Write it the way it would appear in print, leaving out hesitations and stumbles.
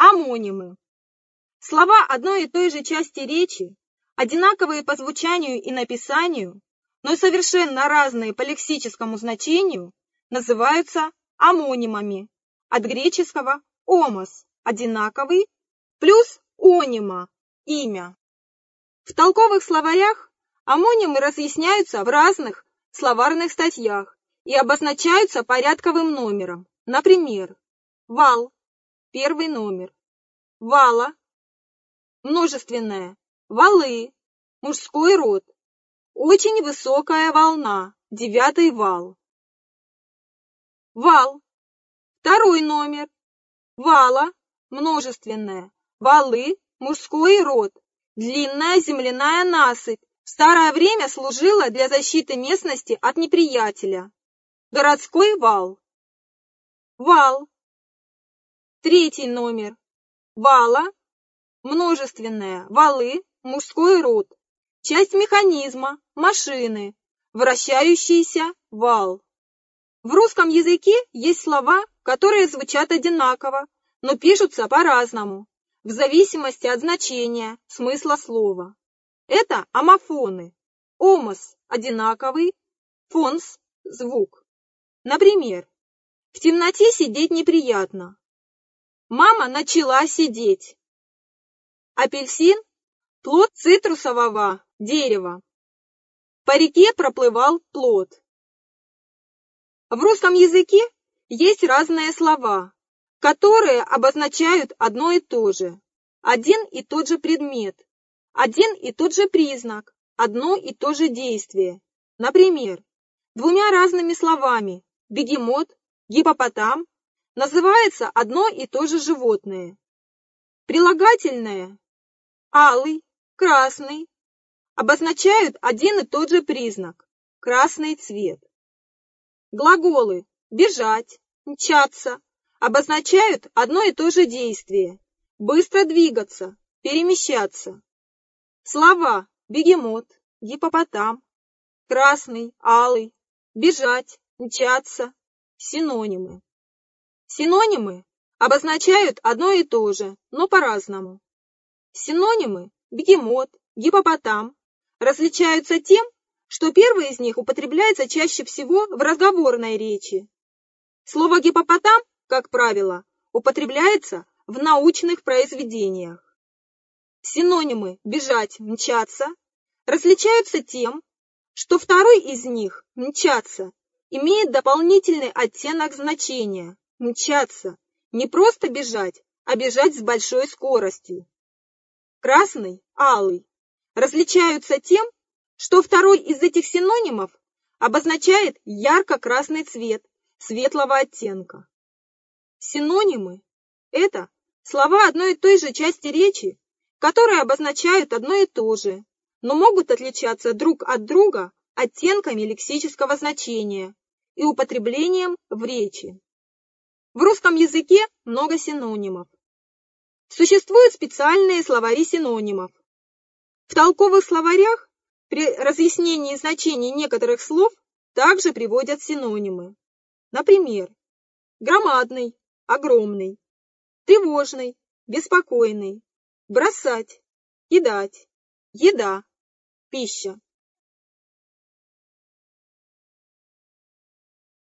Амонимы. Слова одной и той же части речи, одинаковые по звучанию и написанию, но совершенно разные по лексическому значению, называются амонимами, от греческого «омос» – одинаковый, плюс «онима» – имя. В толковых словарях амонимы разъясняются в разных словарных статьях и обозначаются порядковым номером. Например, вал – первый номер, вала – множественное, валы – мужской род, очень высокая волна – 9-й вал. Вал – второй номер, вала – множественное, валы – мужской род, длинная земляная насыпь, в старое время служила для защиты местности от неприятеля. Городской вал. Вал. Третий номер. Вала. Множественное. Валы. Мужской род. Часть механизма. Машины. Вращающийся вал. В русском языке есть слова, которые звучат одинаково, но пишутся по-разному, в зависимости от значения, смысла слова. Это омофоны. Омос – одинаковый, фонс – звук. Например, в темноте сидеть неприятно. Мама начала сидеть. Апельсин – плод цитрусового дерева. По реке проплывал плот. В русском языке есть разные слова, которые обозначают одно и то же, один и тот же предмет, один и тот же признак, одно и то же действие. Например, двумя разными словами бегемот, гиппопотам называется одно и то же животное. Прилагательное алый, красный обозначают один и тот же признак – красный цвет. Глаголы бежать, мчаться обозначают одно и то же действие – быстро двигаться, перемещаться. Слова бегемот, гиппопотам, красный, алый, бежать, мчаться – синонимы. Синонимы обозначают одно и то же, но по-разному. Синонимы бегемот, гиппопотам различаются тем, что первый из них употребляется чаще всего в разговорной речи. Слово гиппопотам, как правило, употребляется в научных произведениях. Синонимы бежать, мчаться различаются тем, что второй из них, мчаться, имеет дополнительный оттенок значения. Мчаться, не просто бежать, а бежать с большой скоростью. Красный, алый различаются тем, что второй из этих синонимов обозначает ярко-красный цвет светлого оттенка. Синонимы – это слова одной и той же части речи, которые обозначают одно и то же, но могут отличаться друг от друга оттенками лексического значения и употреблением в речи. В русском языке много синонимов. Существуют специальные словари синонимов. В толковых словарях при разъяснении значений некоторых слов также приводят синонимы. Например, громадный, огромный, тревожный, беспокойный, бросать, кидать, еда, пища.